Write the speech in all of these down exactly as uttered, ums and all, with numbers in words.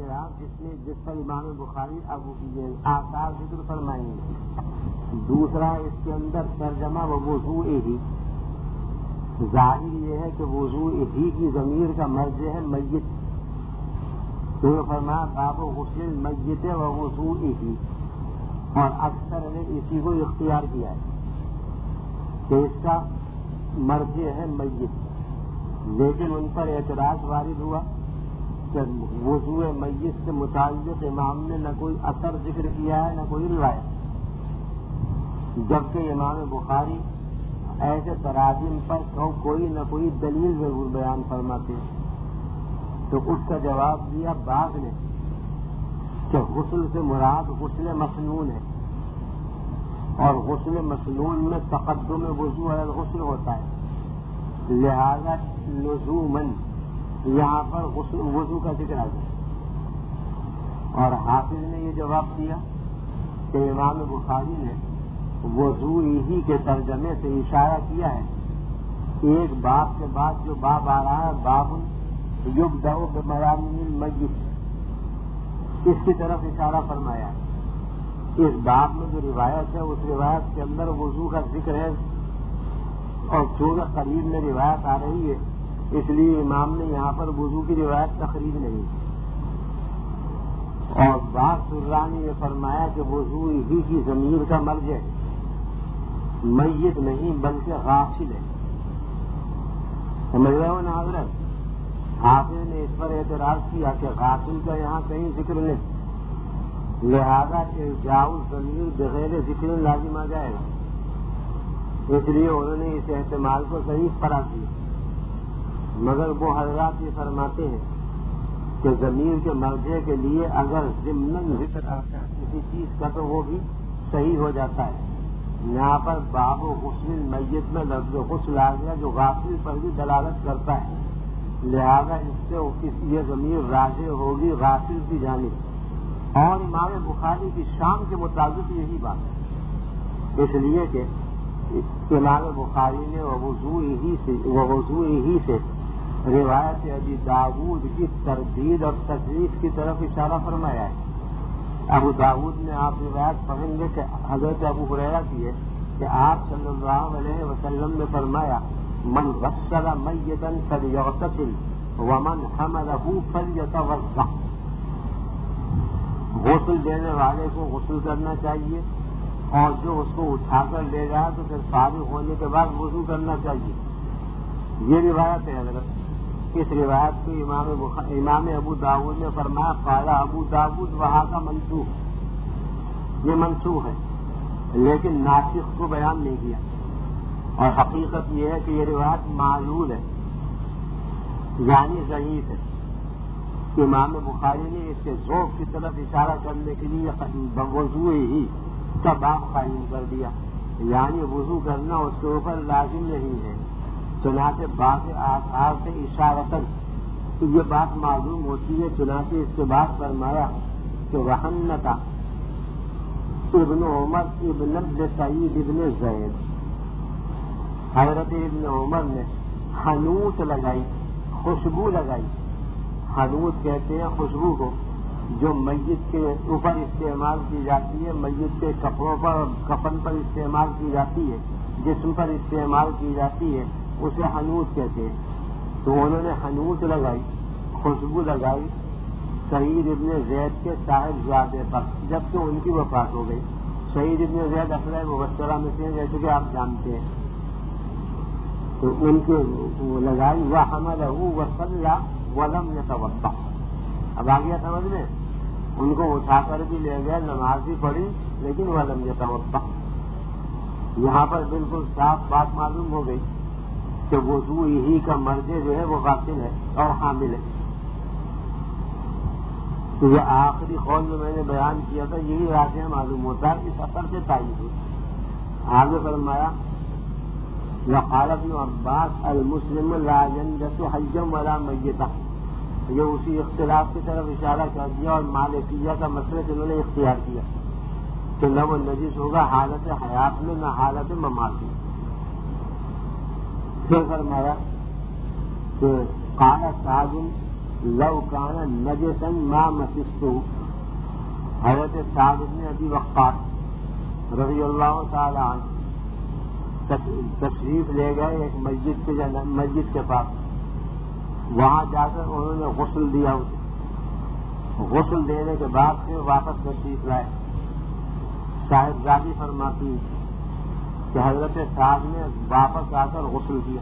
واقعات جس نے جس پر امام بخاری اب آثار ذکر فرمائیں گے. دوسرا اس کے اندر ترجمہ و وضوء ہی. ظاہر یہ ہے کہ وضوء ہی کی ضمیر کا مرجع ہے میت. تو فرمایا باب غسل میت و وضوء ہی، اور اکثر نے اسی کو اختیار کیا ہے کہ اس کا مرجع ہے میت. لیکن ان پر اعتراض وارد ہوا کہ وضوء میت سے متعلق امام نے نہ کوئی اثر ذکر کیا ہے نہ کوئی روایت، جبکہ امام بخاری ایسے تراجم پر کوئی نہ کوئی دلیل ضرور بیان فرماتے ہیں. تو اس کا جواب دیا بعض نے کہ غسل سے مراد غسل مسنون ہے، اور غسل مسنون میں تقدم وضو علی الغسل ہوتا ہے، لہذا لزوماً یہاں پر غسل وضو کا ذکر آ گیا. اور حافظ نے یہ جواب دیا کہ امام بخاری نے وضو ہی کے ترجمے سے اشارہ کیا ہے. ایک باب کے بعد جو باب آ رہا ہے باب یبدأ بمیامین المیت، اس کی طرف اشارہ فرمایا. اس باب میں جو روایت ہے اس روایت کے اندر وضو کا ذکر ہے، اور چونکہ قریب میں روایت آ رہی ہے اس لیے امام نے یہاں پر وضو کی روایت تخریج نہیں. اور بعض سرا نے یہ فرمایا کہ وضو ہی کی ضمیر کا مرجع ہے، میت نہیں بلکہ غاسل ہے. سمجھ رہے ہو نا حضرت؟ حافظ نے اس پر اعتراض کیا کہ غاسل کا یہاں کہیں ذکر نہیں، لہذا ارجاء الضمیر بغیر ذکر لازم آ جائے گا. اس لیے انہوں نے اس احتمال کو صحیح قرار دیا. مگر وہ حضرات یہ فرماتے ہیں کہ ضمیر کے مرجع کے لیے اگر ضمن ذکر آتا ہے کسی چیز کا تو وہ بھی صحیح ہو جاتا ہے. یہاں پر باب و غسل میت میں لفظ غسل آ گیا جو غاسل پر بھی دلالت کرتا ہے، لہذا اس سے یہ ضمیر راجع ہوگی غاسل کی جانب. اور امام بخاری کی شان کے مطابق یہی بات ہے، اس لیے کہ امام بخاری نے وضوء ہی سے وضوء ہی سے روایت ابی داود کی تردید اور تصریف کی طرف اشارہ فرمایا ہے. ابو داود میں آپ روایت پڑھیں گے کہ حضرت ابو ہریرہ کی ہے کہ آپ صلی اللہ علیہ وسلم نے فرمایا من غسل میتا فلیغتسل ومن حملہ فلیتوضا. غسل دینے والے کو غسل کرنا چاہیے، اور جو اس کو اٹھا کر لے جائے تو پھر فارغ ہونے کے بعد وضو کرنا چاہیے. یہ روایت ہے حضرت. اس روایت کو امام امام ابو داود نے فرمایا قال ابو داود وہاں کا منسوخ، یہ منسوخ ہے لیکن ناسخ کو بیان نہیں کیا. اور حقیقت یہ ہے کہ یہ روایت معلول ہے، یعنی ضعیف ہے. امام بخاری نے اس کے ذوق کی طرف اشارہ کرنے کے لیے وضو ہی کا باب قائم کر دیا، یعنی وضو کرنا اس کے اوپر لازم نہیں ہے. چنانچہ بعض آثار سے اشارتاً یہ بات معلوم ہوتی ہے. چنانچہ اس کے بعد فرمایا کہ وحنتا ابن عمر ابن ابن سعید ابن زید، حضرت ابن عمر نے حنوط لگائی، خوشبو لگائی. حنوط کہتے ہیں خوشبو کو جو میت کے اوپر استعمال کی جاتی ہے، میت کے کپڑوں پر کفن پر استعمال کی جاتی ہے، جسم پر استعمال کی جاتی ہے، اسے حنوط کہتے ہیں. تو انہوں نے حنوط لگائی، خوشبو لگائی سعید ابن زید کے صاحب زادے پر، جب کہ ان کی وفات ہو گئی. سعید ابن زید افراد مبشرہ میں سے جیسے کہ آپ جانتے ہیں. تو ان کے لگائی وحملہ وصلی ولم یتوضا. اب آ گیا سمجھ میں؟ ان کو اٹھا کر بھی لے گئے، نماز بھی پڑھی لیکن ولم یتوضا. یہاں پر بالکل صاف بات معلوم ہو گئی کہ وضو ہی کا مرجع جو ہے وہ غاسل ہے اور حامل ہے. تو یہ آخری قول جو میں نے بیان کیا تھا یہی واقعہ معلوم ہوتا ہے، اس اثر سے تائید ہوئی. آگے فرمایا وقال ابن عباس المسلم لا ينجس حیا ولا میتا. یہ اسی اختلاف کی طرف اشارہ کر دیا، اور مالکیہ کا مسلک انہوں نے اختیار کیا کہ نہ وہ نجس ہوگا حالت حیات میں نہ حالت ممات میں. پھر فرمایا کہ قال سعد لو کان نجسا ما مسستہ. حضرت سعد بن ابی وقاص رضی اللہ تعالی عنہ تشریف لے گئے ایک مسجد کے مسجد کے پاس. وہاں جا کر انہوں نے غسل دیا اسے. غسل دینے کے بعد پھر واپس تشریف لائے. صاحبزادی فرماتی کہ حضرت سعد نے واپس آ کر غسل کیا.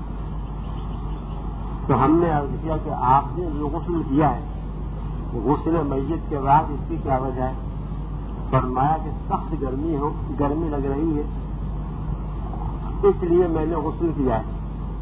تو ہم نے عرض کیا کہ آپ نے جو غسل کیا ہے غسل میت کے بعد اس کی کیا وجہ ہے؟ فرمایا کہ سخت گرمی ہو گرمی لگ رہی ہے اس لیے میں نے غسل کیا ہے.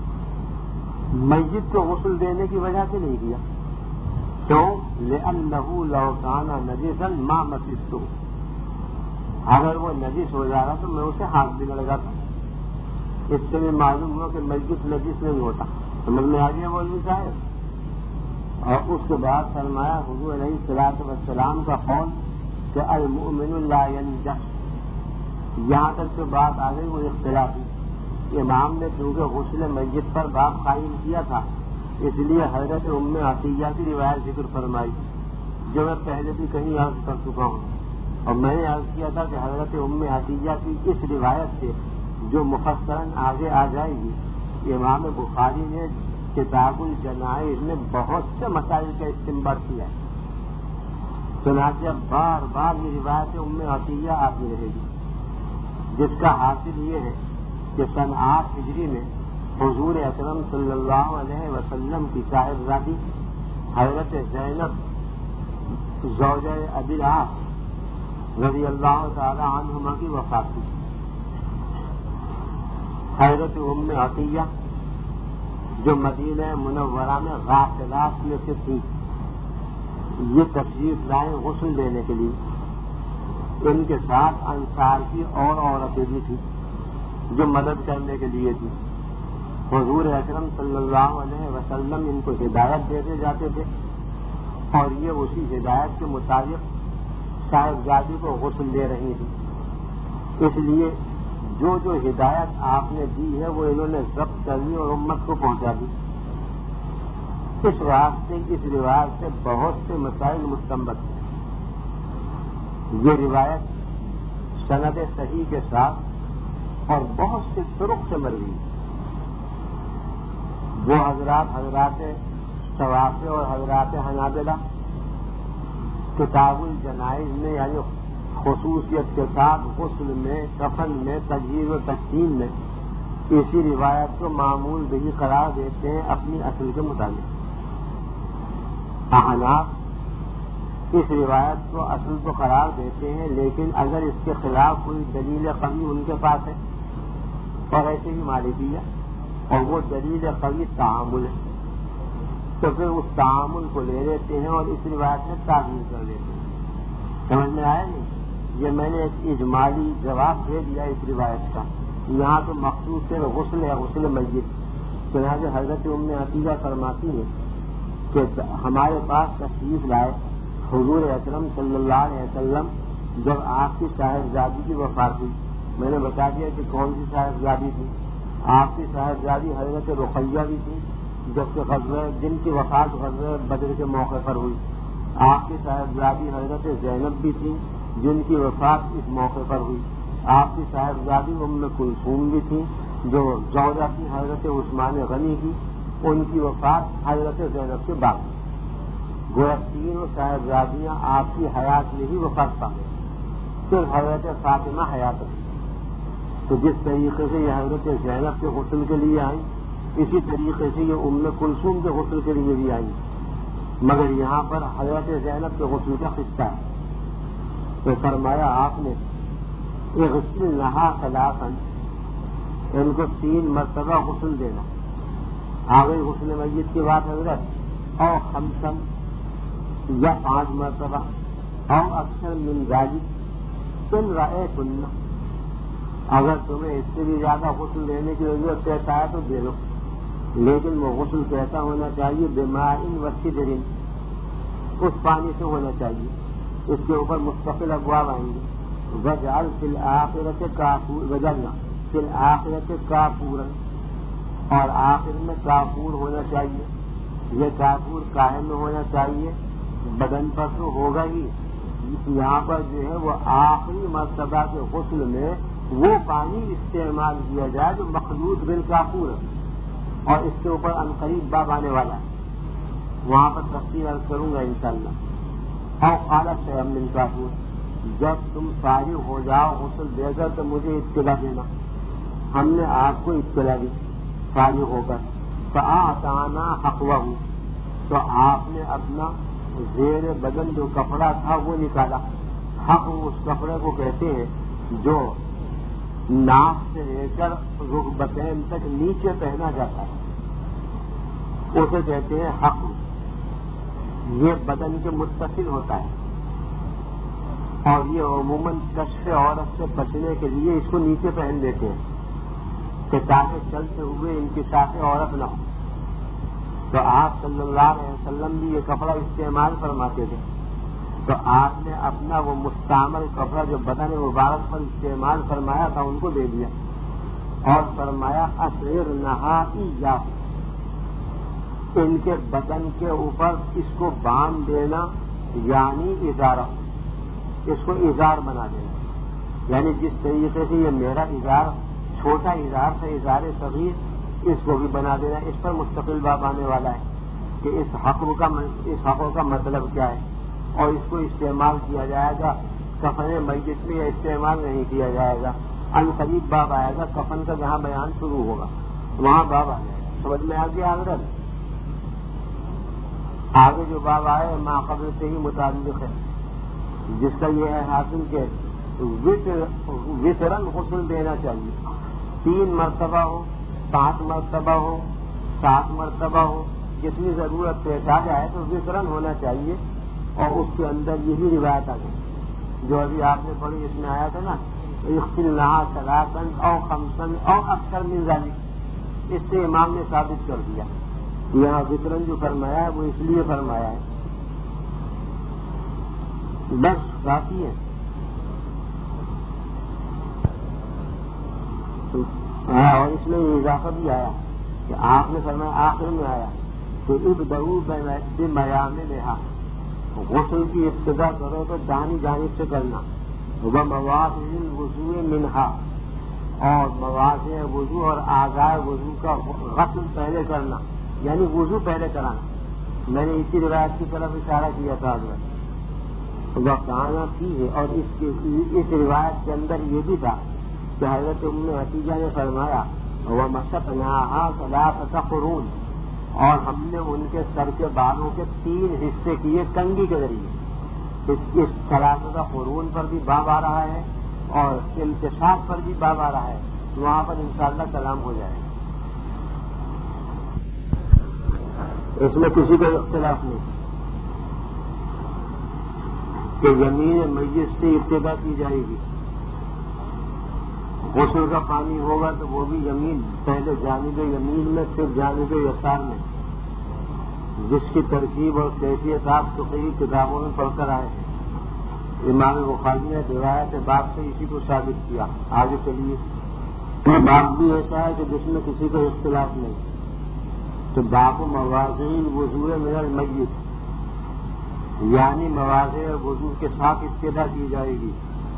میت کو غسل دینے کی وجہ سے نہیں کیا. کیوں؟ لأنه لو كان نجسا ما مسسته. اگر وہ نجس ہو جا رہا تو میں اسے ہاتھ بھی نہ لگاتا. اس سے بھی معلوم ہوا کہ میت نجس نہیں ہوتا. سمجھ میں آ گیا مولوی صاحب. اور اس کے بعد فرمایا حضور علیہ الصلوۃ والسلام کا قول کہ المؤمن لا ينجس. یہاں تک جو بات آ گئی وہ اختلافی. امام نے چونکہ غسل میت پر باب قائم کیا تھا اس لیے حضرت ام عطیہ کی روایت ذکر فرمائی جو میں پہلے بھی کہیں عرض کر چکا ہوں. اور میں نے عرض کیا تھا کہ حضرت ام عطیہ کی اس روایت سے جو مفسراً آگے آ جائے گی امام بخاری نے کتاب الجنائز میں بہت سے مسائل کا استنباط کیا ہے. چنانچہ بار بار یہ روایت ام عطیہ آتی رہے گی جس کا حاصل یہ ہے کہ سن آٹھ ہجری میں حضور اکرم صلی اللہ علیہ وسلم کی صاحبزادی حضرت زینب زوجہ ابی العاص رضی اللہ تعالی عنہما کی وفات ہوئی. حضرت ام عطیہ جو مدینہ منورہ میں غافلات میں سے تھی یہ تشریف لائیں غسل دینے کے لیے. ان کے ساتھ انصار کی اور عورتیں بھی تھیں جو مدد کرنے کے لیے تھی. حضور اکرم صلی اللہ علیہ وسلم ان کو ہدایت دیتے جاتے تھے اور یہ اسی ہدایت کے مطابق صاحبزادی کو غسل دے رہی تھی. اس لیے جو جو ہدایت آپ نے دی ہے وہ انہوں نے ضبط کر لی اور امت کو پہنچا دی. اس واسطے اس روایت سے بہت سے مسائل مستنبط ہیں. یہ روایت سند صحیح کے ساتھ اور بہت سے طرق سے مروی. وہ حضرات حضرات شوافی اور حضرات حنابلہ کتاب الجنائز میں یعنی خصوصیت کے ساتھ غسل میں کفن میں تجہیز و تقسیم میں اسی روایت کو معمول بھی قرار دیتے ہیں اپنی اصل کے مطابق. احناف اس روایت کو اصل تو قرار دیتے ہیں لیکن اگر اس کے خلاف کوئی دلیل قوی ان کے پاس ہے اور ایسے ہی مالکیہ اور وہ دلیل قوی تعامل ہے تو پھر اس تعامل کو لے لیتے ہیں اور اس روایت میں تعبیر کر لیتے ہیں. سمجھ میں آیا نہیں؟ یہ میں نے ایک اجمالی جواب دے دیا اس روایت کا. یہاں تو مخصوص سے غسل ہے غسل میت. چنانچہ حضرت ام عطیہ فرماتی ہے کہ ہمارے پاس تشریف لائے حضور اکرم صلی اللہ علیہ وسلم جب آپ کی صاحبزادی کی وفات ہوئی. میں نے بتا دیا کہ کون سی صاحبزادی تھی. آپ کی صاحبزادی حضرت رقیہ بھی تھی جبکہ غزوہ جن کی وفات غزوہ بدر کے موقع پر ہوئی. آپ کی صاحبزادی حضرت زینب بھی تھی جن کی وفات اس موقع پر ہوئی. آپ کی صاحبزادی ام کلثوم بھی تھی جو زوجہ تھی حضرت عثمان غنی کی. ان کی وفات حضرت زینب کے بعد. گویا تینوں صاحبزادیاں آپ کی حیات میں ہی وفات پا گئی. صرف حضرت فاطمہ حیات تھی. تو جس طریقے سے یہ حضرت زینب کے غسل کے لیے آئیں اسی طریقے سے یہ ام کلثوم کے غسل کے لیے بھی آئیں مگر یہاں پر حضرت زینب کے غسل کا قصہ ہے. تو فرمایا آپ نے اغسل لہا ثلاثا ان کو تین مرتبہ غسل دینا. آ گئی غسل میت کی بات حضرت. اور خمسن یا پانچ مرتبہ اور اکثر من ذالک تم رائے سننا. اگر تمہیں اس سے بھی زیادہ غسل دینے کی ضرورت پیش آیا تو دے لو لیکن وہ غسل کیسا ہونا چاہیے؟ بماء و سدر. اس پانی سے ہونا چاہیے. اس کے اوپر مستقل ابواب آئیں گے. وجعل فی الآخرۃ کافور وجعلنا فی الآخرۃ کافورا اور آخر میں کافور ہونا چاہیے. یہ کافور کاہے میں ہونا چاہیے؟ بدن پر تو ہوگا ہی، یہاں پر جو ہے وہ آخری مرتبہ کے غسل میں وہ پانی استعمال کیا جائے جو مخلوط بالکافور ہے، اور اس کے اوپر عنقریب باب آنے والا ہے، وہاں پر تفصیل عرض کروں گا انشاءاللہ۔ اور خالص سے من کافور، جب تم فارغ ہو جاؤ غسل دے کر تو مجھے اطلاع دینا۔ ہم نے آپ کو اطلاع دی فارغ ہو کر، فآتانا حقوہ، تو آپ نے اپنا زیر بدن جو کپڑا تھا وہ نکالا۔ حق اس کپڑے کو کہتے ہیں جو ناک سے لے کر رکبتین تک نیچے پہنا جاتا ہے، اسے کہتے ہیں حق۔ یہ بدن کے متصل ہوتا ہے، اور یہ عموماً کشف عورت سے بچنے کے لیے اس کو نیچے پہن دیتے ہیں کہ تاکہ چلتے ہوئے انکشاف عورت نہ ہو۔ تو آپ صلی اللہ علیہ وسلم بھی یہ کپڑا استعمال فرماتے تھے، تو آپ نے اپنا وہ مستعمل کپڑا جو بدن مبارک پر استعمال فرمایا تھا ان کو دے دیا، اور فرمایا اثر نہائی یا ان کے بدن کے اوپر اس کو باندھ دینا، یعنی ازارہ، اس کو ازار بنا دینا، یعنی جس طریقے سے یہ میرا ازار چھوٹا ازار تھا، ازار صغیر، اس کو بھی بنا دینا۔ اس پر مستقل باب آنے والا ہے کہ اس حق کا اس حق کا مطلب کیا ہے، اور اس کو استعمال کیا جائے گا کفن میت میں یا استعمال نہیں کیا جائے گا۔ ان قریب باب آئے گا کفن کا، جہاں بیان شروع ہوگا وہاں باب آ جائے گا۔ سمجھ میں آ گیا حضرت؟ آگے جو باب آئے ما قبل سے ہی متعلق ہے، جس کا یہ ہے حاصل کہ وطرن غسل دینا چاہیے، تین مرتبہ ہو، پانچ مرتبہ ہو، سات مرتبہ ہو، جتنی ضرورت پیش آ جائے تو وطرن ہونا چاہیے۔ اور اس کے اندر یہی روایت آ گئی جو ابھی آپ نے پڑھی، اس میں آیا تھا نا اغسلنہا ثلاثاً او خمساً او اکثر من ذلک، اس سے امام نے ثابت کر دیا۔ یہاں وطرن جو فرمایا ہے وہ اس لیے فرمایا ہے، بس کافی ہے۔ ہاں، اور اس میں یہ اضافہ بھی آیا کہ آپ نے فرمایا آخر میں آیا کہ ابدؤوا بمیامنہا، غسل کی ابتدا کرو تو دانی جانب سے کرنا، ومواضع الوضوء منہا، اور مواضع وضو اور اعضاء وضو کا غسل پہلے کرنا، یعنی وضو پہلے کرانا۔ میں نے اسی روایت کی طرف اشارہ کیا تھا حضرت، وکانا فی ہے، اور اس اس روایت کے اندر یہ بھی تھا کہ حضرت ام حتیجہ نے فرمایا وَمَسَقْنَاهَا ثَلَاثَةَ قُرُونٍ، اور ہم نے ان کے سر کے بالوں کے تین حصے کیے کنگھی کے ذریعے۔ اس, اس ثلاثہ قرون پر بھی باب آ رہا ہے اور انتشاف پر بھی باب آ رہا ہے، وہاں پر انشاءاللہ کلام ہو جائے گا۔ اس میں کسی کا اختلاف نہیں کہ زمین میت سے ابتدا کی جائے گی، غسل کا پانی ہوگا تو وہ بھی زمین، پہلے جانب یمین میں پھر جانب یسار میں، جس کی ترکیب اور کیفیت آپ فقہی کتابوں میں پڑھ کر آئے ہیں۔ امام بخاری نے روایت باب سے اسی کو ثابت کیا۔ آگے چلیے، باب بھی ایسا ہے کہ جس میں کسی کا اختلاف نہیں، تو باب مواضع الوضوء من المیت، یعنی مواضع وضو کے ساتھ ابتدا کی جائے گی،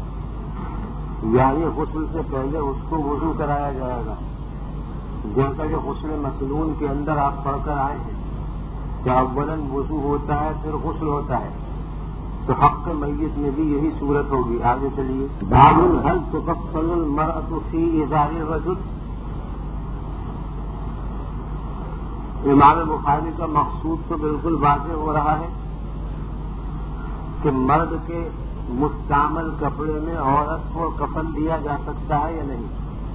یعنی غسل سے پہلے اس کو وضو کرایا جائے گا، جیسا کہ غسل مسنون کے اندر آپ پڑھ کر آئے ہیں کہ اولاً وضو ہوتا ہے پھر غسل ہوتا ہے، تو حق میت میں بھی یہی صورت ہوگی۔ آگے چلیے، باب هل تکفن المرأة فی ازار الرجل، امام بخاری کا مقصود تو بالکل واضح ہو رہا ہے کہ مرد کے مستعمل کپڑے میں عورت کو کفن دیا جا سکتا ہے یا نہیں۔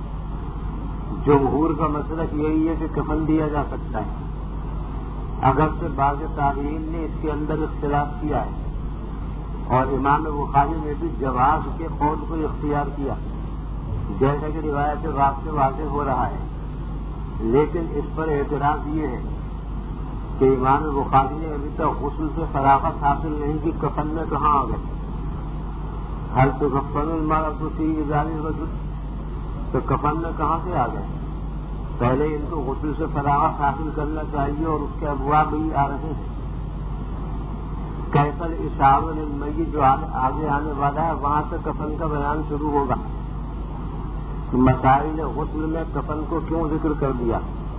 جمہور کا مسلک یہی ہے کہ کفن دیا جا سکتا ہے، اگرچہ بعض تابعین نے اس کے اندر اختلاف کیا ہے، اور امام بخاری نے بھی جواز کے قول کو اختیار کیا، جیسا کہ روایت باب سے واضح ہو رہا ہے۔ لیکن اس پر اعتراض یہ ہے کہ امام بخاری نے ابھی تک غسل سے فراغت حاصل نہیں کی، کفن میں کہاں آ گئے؟ ہل تکفن المرأة فی ازار الرجل، تو کفن میں کہاں سے آ گئے؟ پہلے ان کو غسل سے فراغت حاصل کرنا چاہیے اور اس کے ابواب بھی آ رہے ہیں. کیفل اشار المیت جو آگے آنے والا ہے وہاں سے کفن کا بیان شروع ہوگا. مسائل غسل میں کفن کو کیوں ذکر کر دیا؟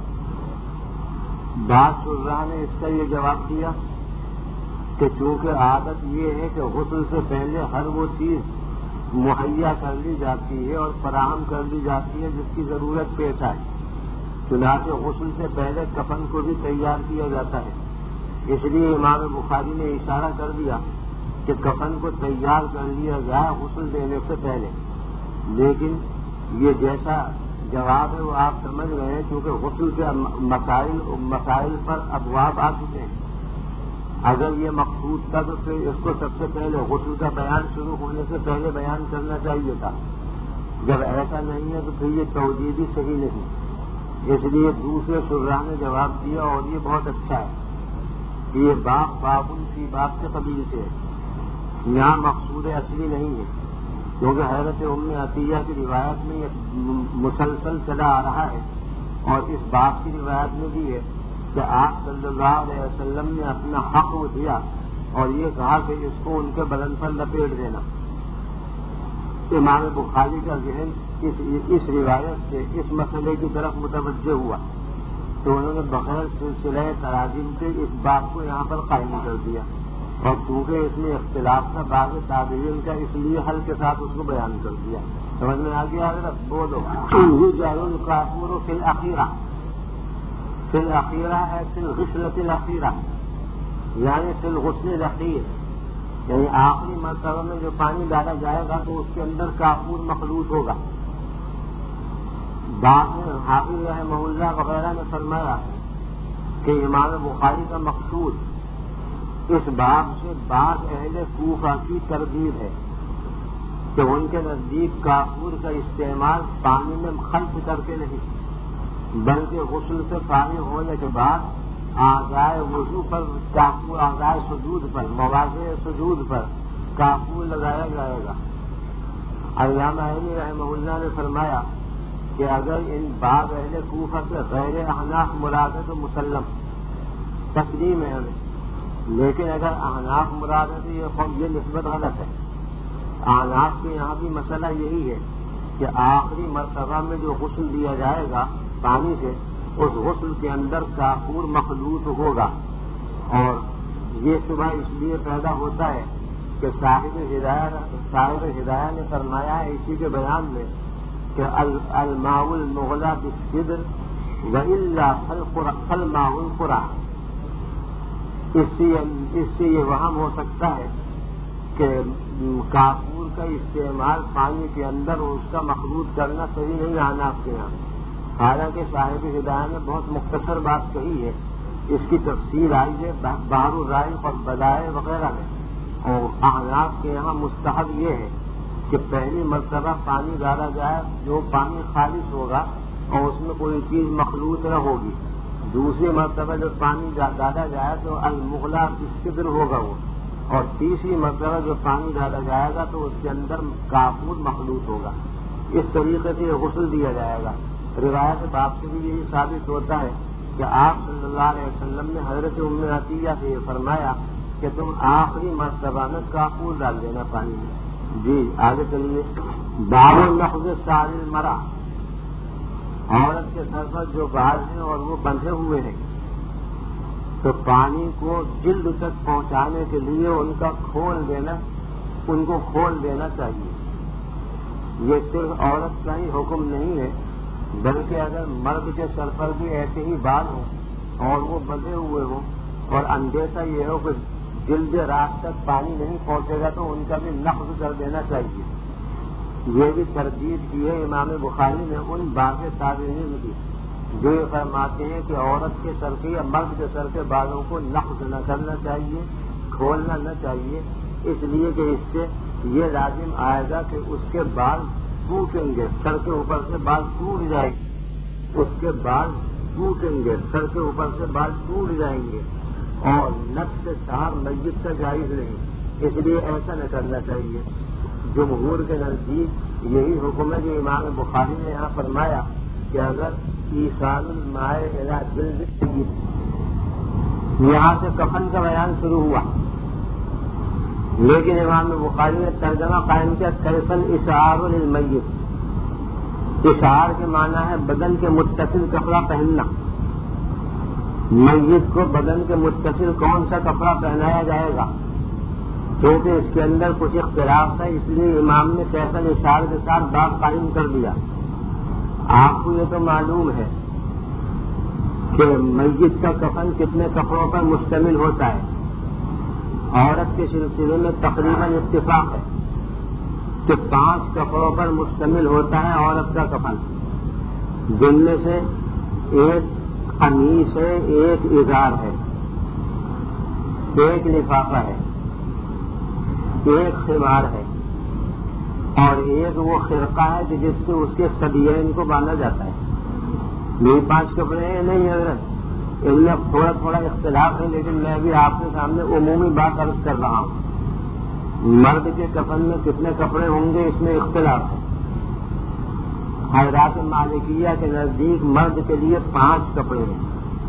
بعض شرح نے اس کا یہ جواب دیا کہ چونکہ عادت یہ ہے کہ غسل سے پہلے ہر وہ چیز مہیا کر لی جاتی ہے اور فراہم کر لی جاتی ہے جس کی ضرورت پیش آئے، چنانچہ غسل سے پہلے کفن کو بھی تیار کیا جاتا ہے. اس لیے امام بخاری نے اشارہ کر دیا کہ کفن کو تیار کر لیا جائے غسل دینے سے پہلے. لیکن یہ جیسا جواب ہے وہ آپ سمجھ رہے ہیں، کیونکہ غسل کے مسائل مسائل پر ابواب آ چکے ہیں. اگر یہ مقصود تھا تو پھر اس کو سب سے پہلے غسل کا بیان شروع ہونے سے پہلے بیان کرنا چاہیے تھا. جب ایسا نہیں ہے تو پھر یہ توجیہ بھی صحیح نہیں. اس لیے دوسرے شرح نے جواب دیا اور یہ بہت اچھا ہے کہ یہ باب بابن فی باب کے قبیل سے ہے، یہاں مقصود اصلی نہیں ہے، کیونکہ حضرت ام عطیہ کی روایت میں یہ مسلسل چلا آ رہا ہے اور اس بات کی روایت میں بھی ہے کہ آپ صلی اللہ علیہ وسلم نے اپنا حق دیا اور یہ کہا کہ اس کو ان کے بدن پر لپیٹ دینا. امام بخاری کا ذہن اس, اس روایت سے اس مسئلے کی طرف متوجہ ہوا تو انہوں نے بغیر سلسلہ تراجم کے اس بات کو یہاں پر قائم کر دیا. اور چونکہ اس میں اختلاف تھا بعض تابعین کا، اس لیے حل کے ساتھ اس کو بیان کر دیا. سمجھ میں آ گیا حضرت؟ بولو. جارون کافور فی الاخیرہ، فی الاخیرہ ہے فی الغسلۃ الاخیرہ، یعنی فی الغسل الاخیر، یعنی آخری مرتبہ میں جو پانی ڈالا جائے گا تو اس کے اندر کافور مخلوط ہوگا. بعد میں حافظ رحمہ اللہ وغیرہ نے فرمایا کہ امام بخاری کا مقصود اس باب سے بعض اہل کوفہ کی ترغیب ہے کہ ان کے نزدیک کافور کا استعمال پانی میں خلط کر کے نہیں بلکہ غسل سے فارغ ہونے کے بعد اعضائے وضو پر کافور، اعضائے سجود پر، مواضع سجود پر کافور لگایا جائے گا. علامہ علی رحمہ اللہ نے فرمایا کہ اگر ان بعض اہل کوفہ سے غیر احناف مراد ہے تو مسلم تسلیم ہے ہمیں، لیکن اگر احناف مراد ہے تو یہ نسبت غلط ہے. احناف کے یہاں بھی مسئلہ یہی ہے کہ آخری مرتبہ میں جو غسل دیا جائے گا پانی سے، اس غسل کے اندر کافور مخلوط ہوگا. اور یہ صبح اس لیے پیدا ہوتا ہے کہ صاحب ہدایہ صاحب ہدایہ نے فرمایا ہے اسی کے بیان میں کہ الماء المغلی بالسدر والا فالماء القرى. اس سے یہ وہم ہو سکتا ہے کہ کافور کا استعمال پانی کے اندر اس کا مخلوط کرنا صحیح نہیں آنا آپ کے یہاں. حالانکہ صاحب ہدایہ نے بہت مختصر بات کہی ہے، اس کی تفصیل آئی ہے بحر الرائق اور بدائع وغیرہ میں. اور احناف کے یہاں مستحب یہ ہے کہ پہلی مرتبہ پانی ڈالا جائے جو پانی خالص ہوگا اور اس میں کوئی چیز مخلوط نہ ہوگی. دوسری مرتبہ جب پانی ڈالا جائے تو المغلی بالسدر ہوگا وہ، اور تیسری مرتبہ جب پانی ڈالا جائے گا تو اس کے اندر کافور مخلوط ہوگا. اس طریقے سے غسل دیا جائے گا. روایت باب سے بھی یہی ثابت ہوتا ہے کہ آپ صلی اللہ علیہ وسلم نے حضرت ام عطیہ سے یہ فرمایا کہ تم آخری مرتبہ میں کافور ڈال دینا پانی میں. جی آگے چلیے. باب لفظ سار المرا، عورت کے سر پر جو بال ہیں اور وہ بندھے ہوئے ہیں تو پانی کو جلد تک پہنچانے کے لیے ان کا کھول دینا ان کو کھول دینا چاہیے. یہ صرف عورت کا ہی حکم نہیں ہے بلکہ اگر مرد کے سر پر بھی ایسے ہی بال ہوں اور وہ بندھے ہوئے ہوں اور اندیشہ یہ ہو کہ جلد رات تک پانی نہیں پہنچے گا تو ان کا بھی نقض کر دینا چاہیے. یہ بھی تردید کی ہے امام بخاری نے ان بعض تابعین میں بھی جو یہ فرماتے ہیں کہ عورت کے سر کے یا مرد کے سر کے بالوں کو نقض نہ کرنا چاہیے، کھولنا نہ چاہیے، اس لیے کہ اس سے یہ لازم آئے گا کہ اس کے بال ٹوٹیں گے، سر کے اوپر سے بال ٹوٹ جائیں گے، اس کے بال ٹوٹیں گے، سر کے اوپر سے بال ٹوٹ جائیں گے اور نفس سے سہار میت کا جائز نہیں، اس لیے ایسا نہ کرنا چاہیے. جمہور کے نزدیک یہی حکم ہے جو امام بخاری نے یہاں فرمایا کہ اگر ایصال الماء الی جلد المیت، یہاں سے کفن کا بیان شروع ہوا، لیکن امام بخاری نے ترجمہ قائم کیا کیف الاشعار للمیت۔ اشعار کے معنی ہے بدن کے متصل کپڑا پہننا۔ میت کو بدن کے متصل کون سا کپڑا پہنایا جائے گا؟ کیونکہ اس کے اندر کچھ اختلاف ہے، اس لیے امام نے کیف الاشعار کے ساتھ باب قائم کر دیا۔ آپ کو یہ تو معلوم ہے کہ میت کا کفن کتنے کپڑوں پر مشتمل ہوتا ہے۔ عورت کے سلسلے میں تقریباً اتفاق ہے کہ پانچ کپڑوں پر مشتمل ہوتا ہے عورت کا کفن، جن میں سے ایک قمیص ہے، ایک ازار ہے، ایک لفافہ ہے، ایک خمار ہے، اور ایک وہ خرقہ ہے کہ جس سے اس کے صدیین کو باندھا جاتا ہے۔ یہ پانچ کپڑے ہیں نہیں حضرت، ان میں تھوڑا تھوڑا اختلاف ہے، لیکن میں بھی آپ کے سامنے عمومی بات عرض کر رہا ہوں۔ مرد کے کفن میں کتنے کپڑے ہوں گے اس میں اختلاف ہے۔ حضرات مالکیہ کے نزدیک مرد کے لیے پانچ کپڑے ہیں،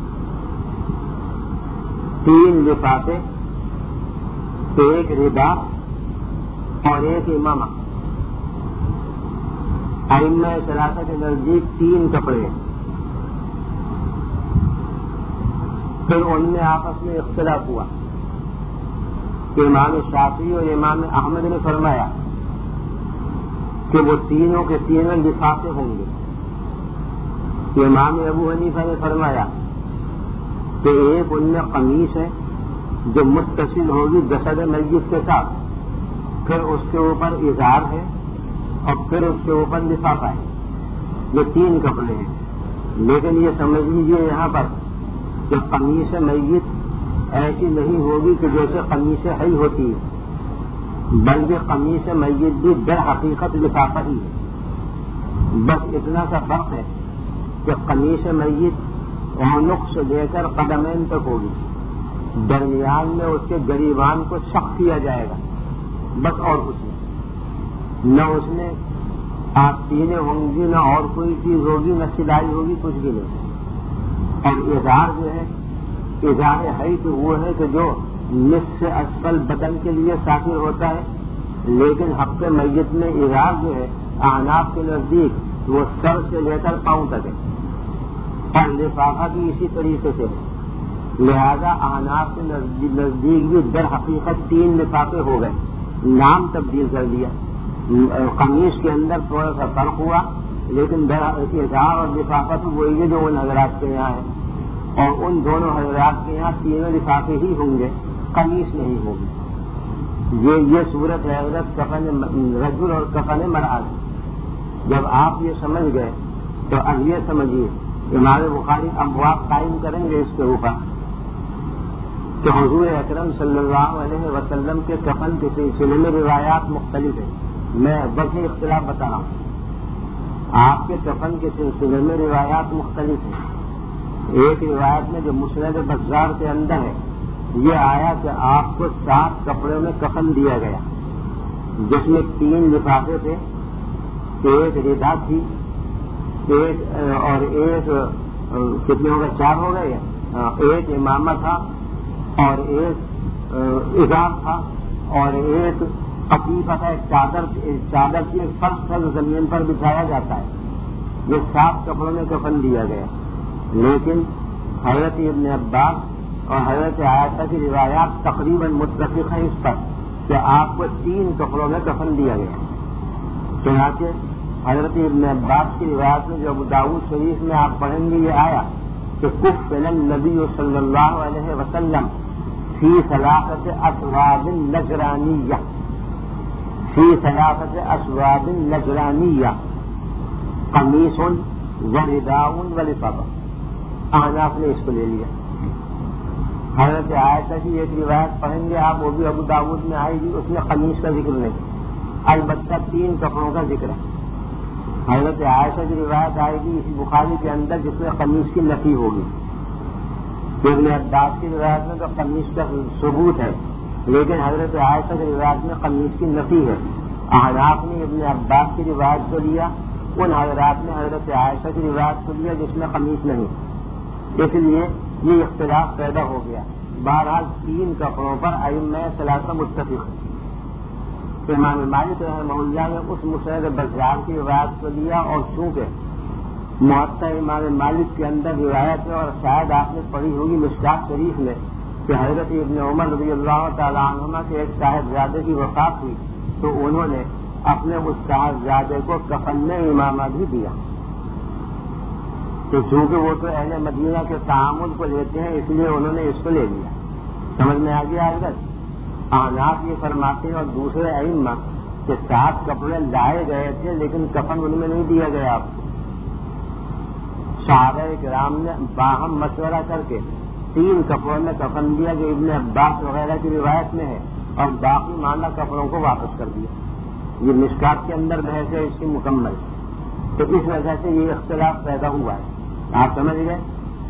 تین لفافے، ایک ردا اور ایک امامہ۔ ائمہ ثلاثہ کے نزدیک تین کپڑے ہیں۔ پھر ان میں آپس میں اختلاف ہوا۔ امام شافعی اور امام احمد نے فرمایا کہ وہ تینوں کے تینوں لفافے ہوں گے۔ امام ابو حنیفہ نے فرمایا کہ ایک ان میں قمیص ہے جو متصل ہوگی جسد میت کے ساتھ، پھر اس کے اوپر ازار ہے اور پھر اس کے اوپر لفافہ ہے۔ یہ تین کپڑے ہیں، لیکن یہ سمجھ لیجیے یہاں پر کہ قمیص میت ایسی نہیں ہوگی کہ جیسے قمیص حی ہوتی ہے، بلکہ قمیص میت بھی در حقیقت لفافہ ہی ہے۔ بس اتنا سا فرق ہے کہ قمیص میت عنق سے لے کر قدمین تک ہوگی، درمیان میں اس کے گریبان کو سخت کیا جائے گا، بس اور کچھ نہیں۔ نہ اس میں آستینیں ہوں گی، نہ اور کوئی چیز ہوگی، نہ سلائی ہوگی، کچھ بھی نہیں۔ اور ازار جو ہے، ازار ہے تو وہ ہے کہ جو نصف سے اسفل بدن کے لیے ساتھی ہوتا ہے، لیکن حق میت میں ازار جو ہے اعناق کے نزدیک وہ سر سے لے کر پاؤں تک ہے، اور لفافہ بھی اسی طریقے سے ہے۔ لہذا اعناق کے نزدیک بھی در حقیقت تین لفافے ہو گئے، نام تبدیل کر دیا۔ قمیص کے اندر تھوڑا سا فرق ہوا، لیکن ازار اور لفافہ تو وہی ہے جو ان حضرات کے یہاں ہے، اور ان دونوں حضرات کے یہاں تینوں لفافے ہی ہوں گے، قمیص نہیں ہوگی۔ یہ یہ صورت ہے حضرت کفن رجل اور کفن مرأة۔ جب آپ یہ سمجھ گئے تو اب یہ سمجھیے امام بخاری ابواب قائم کریں گے اس کے اوپر کہ حضور اکرم صلی اللہ علیہ وسلم کے کفن کے سلسلے میں روایات مختلف ہیں۔ میں وجہ اختلاف بتا رہا ہوں۔ آپ کے کفن کے سلسلے میں روایات مختلف ہیں۔ ایک روایت میں جو مسند بزار کے اندر ہے یہ آیا کہ آپ کو سات کپڑوں میں کفن دیا گیا، جس میں تین لفافے تھے، ایک ردا تھی، ایک اور ایک کتنے ہو گئے؟ چار ہو گئے۔ ایک امامہ تھا اور ایک ازار تھا اور ایک قطیفہ تھا، ایک چادر چادر کی ایک فرش پر زمین پر بچھایا جاتا ہے۔ یہ سات کپڑوں میں کفن دیا گیا، لیکن حضرت ابن عباس اور حضرت عائشہ کی روایات تقریباً متفق ہیں اس پر کہ آپ کو تین کپڑوں میں کفن دیا گیا۔ چنانچہ حضرت ابن عباس کی روایت میں جو ابو داؤد شریف میں آپ پڑھیں گے یہ آیا کہ کفن النبی صلی اللہ علیہ وسلم فی ثلاثۃ اثواب نجرانیہ، فی ثلاثۃ اثواب نجرانیہ، قمیص ورداء ولفافہ۔ احناف نے اس کو لے لیا۔ حضرت عائشہ کی ایک روایت پڑھیں گے آپ، وہ بھی ابو داؤد میں آئے گی، اس میں قمیص کا ذکر نہیں، البتہ تین کپڑوں کا ذکر ہے۔ حضرت عائشہ کی روایت آئے گی اسی بخاری کے اندر جس میں قمیص کی نفی ہوگی۔ ابن عباس کی روایت میں تو قمیص کا ثبوت ہے، لیکن حضرت عائشہ کی روایت میں قمیص کی نفی ہے۔ احناف نے ابن عباس کی روایت کو لیا، ان حضرات نے حضرت عائشہ کی روایت کو لیا جس میں قمیص نہیں، اس لیے یہ اختلاف پیدا ہو گیا۔ بہرحال تین کپڑوں پر ائمہ ثلاثہ متفق ہیں۔ امام مالک رحمہ اللہ نے اس مسند بزار کی روایت کو لیا، اور چونکہ موطا امام مالک کے اندر روایت ہے، اور شاید آپ نے پڑھی ہوگی مشکات شریف میں کہ حضرت ابن عمر رضی اللہ تعالی عنہما کے ایک صاحبزادے کی وفات ہوئی تو انہوں نے اپنے اس صاحبزادے کو کفن میں امامہ بھی دیا، تو چونکہ وہ تو اہل مدینہ کے تعامل کو لیتے ہیں اس لیے انہوں نے اس کو لے لیا۔ سمجھ میں آ گیا حضرت؟ احناف یہ فرماتے ہیں اور دوسرے ائمہ کہ سات کپڑے لائے گئے تھے لیکن کفن ان میں نہیں دیا گیا آپ کو۔ صحابہ کرام نے باہم مشورہ کر کے تین کپڑوں میں کفن دیا جو ابن عباس وغیرہ کی روایت میں ہے، اور باقی ماندہ کپڑوں کو واپس کر دیا۔ یہ مشکات کے اندر بحث ہے اس کی مکمل، تو اس وجہ سے یہ اختلاف پیدا ہوا ہے۔ آپ سمجھ گئے؟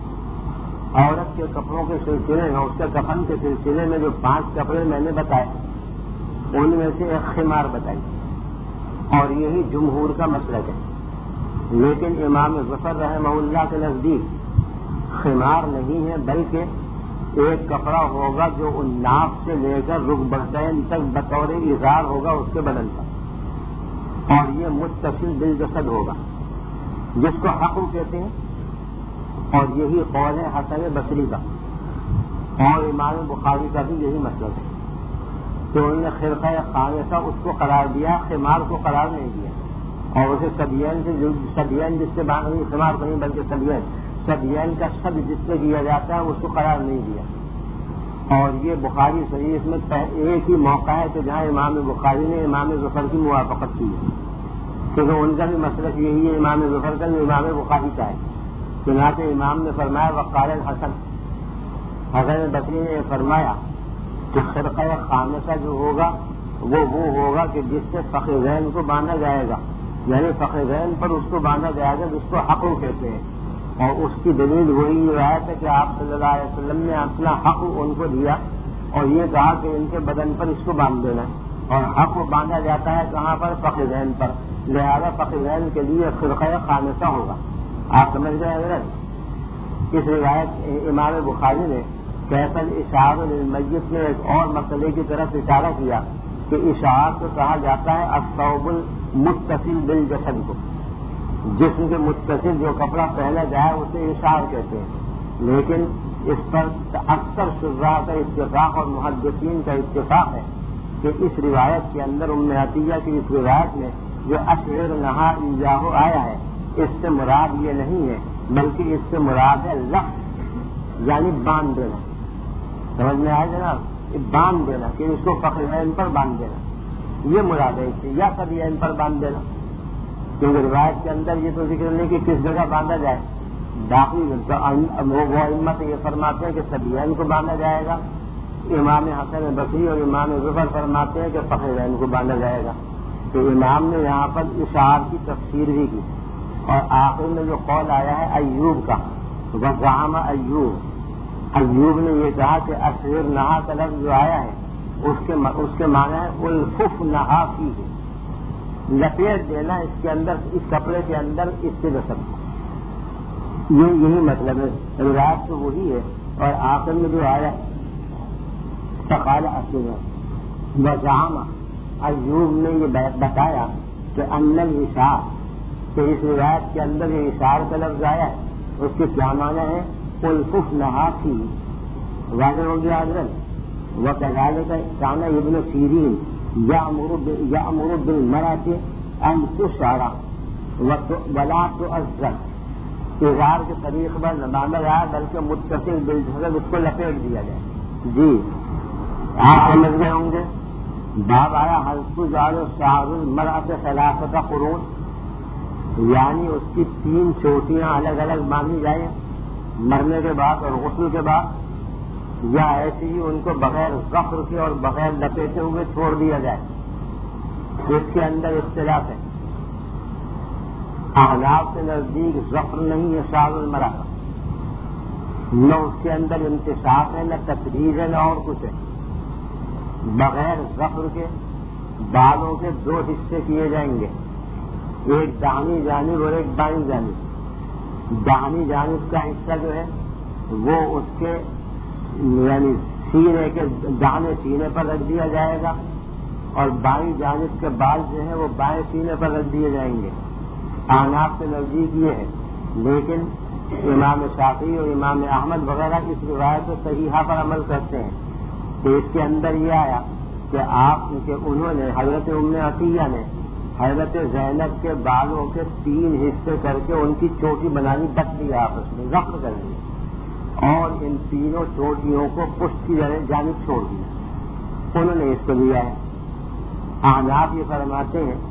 عورت کے کپڑوں کے سلسلے میں، اس کے کفن کے سلسلے میں جو پانچ کپڑے میں نے بتائے ان میں سے ایک خمار بتائی، اور یہی جمہور کا مسلک ہے، لیکن امام ظفر رحمہ اللہ کے نزدیک خمار نہیں ہے بلکہ ایک کپڑا ہوگا جو ان ناف سے لے کر رکبتین تک بطور ازار ہوگا اس کے بدن پر، اور یہ متصل بالجسد ہوگا جس کو حقو کہتے ہیں، اور یہی قول ہے حسن بصری کا، اور امام بخاری کا بھی یہی مسلک ہے۔ تو انہوں نے خرقہ خامسہ اس کو قرار دیا، خمار کو قرار نہیں دیا، اور اسے سبیین سے سبیین جس سے باندھ خمار نہیں بلکہ سبیین سبیین کا سب جس سے کیا جاتا ہے اس کو قرار نہیں دیا۔ اور یہ بخاری شریف میں ایک ہی موقع ہے کہ جہاں امام بخاری نے امام ظفر کی موافقت کی ہے، کیونکہ ان کا بھی مسلک یہی ہے، امام ظفر کا بھی امام بخاری کا ہے۔ چنانچہ امام نے فرمایا وقال الحسن، حسن بصری نے فرمایا کہ خرقہ خامسہ جو ہوگا وہ وہ ہوگا کہ جس سے فخذین کو باندھا جائے گا، یعنی فخذین پر اس کو باندھا جائے گا جس کو حقو کہتے ہیں، اور اس کی دلیل وہی روایت ہے کہ آپ صلی اللہ علیہ وسلم نے اپنا حق ان کو دیا اور یہ کہا کہ ان کے بدن پر اس کو باندھ دینا، اور حق باندھا جاتا ہے کہاں پر؟ فخذین پر، لہذا فخذین کے لیے خرقہ خامسہ ہوگا۔ آپ سمجھ گئے حضرت؟ اس روایت امام بخاری نے کیسل اشعار للمیت میں ایک اور مسئلے کی طرف اشارہ کیا کہ اشعار کو کہا جاتا ہے الثوب المتصل بالجسد کو، جسم کے متصل جو کپڑا پہنا جائے اسے اشعار کہتے ہیں، لیکن اس پر اکثر شراح کا اتفاق اور محدثین کا اتفاق ہے کہ اس روایت کے اندر ام عطیہ کی اس روایت میں جو اشعر نہا ایاہ آیا ہے اس سے مراد یہ نہیں ہے بلکہ اس سے مراد ہے لفظ، یعنی باندھ دینا۔ سمجھ میں آئے جناب؟ باندھ دینا کہ اس کو فخذین پر باندھ دینا، یہ مراد ہے اس سے، یا سبیین پر باندھ دینا، کیونکہ روایت کے اندر یہ تو ذکر نہیں کہ کس جگہ باندھا جائے، باقی وہ امت یہ فرماتے ہیں کہ سبیین کو باندھا جائے گا، امام حسن بصری اور امام ظفر فرماتے ہیں کہ فخذین کو باندھا جائے گا۔ تو امام نے یہاں پر اشعار کی تفسیر بھی کی، اور آخر میں جو قول آیا ہے ایوب کا، وزعم ایوب، ایوب نے یہ کہا کہ اشعر نہا کا لفظ جو آیا ہے اس کے اس کے معنی ہے الفف نہا فی ہے، لپیٹ دینا اس کے اندر، اس کپڑے کے اندر اس سے رسم، یہ یہی مطلب ہے، روایت تو وہی ہے، اور آخر میں جو آیا فقال اشعر وزعم، ایوب نے یہ بتایا کہ ان الاشعار، کہ اس روایت کے اندر یہ اشعار کا لفظ آیا ہے اس کے کیا معنی ہے؟ الفف نہا فی، واضح ہو گیا حضرت؟ وکذالک کان ابن سیرین یأمر بالمرأة ان تشعر ولا تؤذر، اظہار کے طریق پر نہ باندھا جائے بلکہ متصل بالجسد اس کو لپیٹ دیا جائے۔ جی آپ سمجھ گئے ہوں گے۔ باب آیا حل تجعل شعر المرأة ثلاثة قرون، یعنی اس کی تین چوٹیاں الگ الگ باندھی جائیں مرنے کے بعد اور غسل کے بعد، یا ایسے ہی ان کو بغیر ظفر کے اور بغیر لپیٹے ہوئے چھوڑ دیا جائے، اس کے اندر اختلاف ہے۔ احناف کے نزدیک ظفر نہیں ہے شعر المرأة، نہ اس کے اندر انتشاف ہے، نہ تقریر ہے، نہ اور کچھ ہے، بغیر ظفر کے بالوں کے دو حصے کیے جائیں گے، ایک داہنی جانب اور ایک بائیں جانب. داہنی جانب کا حصہ جو ہے وہ اس کے یعنی سینے کے داہنے سینے پر رکھ دیا جائے گا اور بائیں جانب کے بال جو ہیں وہ بائیں سینے پر رکھ دیے جائیں گے. احناف کے نزدیک یہ ہے، لیکن امام شافعی اور امام احمد وغیرہ اس روایت صحیحہ پر عمل کرتے ہیں کہ اس کے اندر یہ آیا کہ آپ کہ انہوں نے حضرت ام عطیہ نے حضرت زینب کے بالوں کے تین حصے کر کے ان کی چوٹی بنانی بت دی آپس میں ضبط کر دی اور ان تینوں چوٹیوں کو پشت کی جانب چھوڑ دیا. انہوں نے اس کو لیا ہے. احناف یہ فرماتے ہیں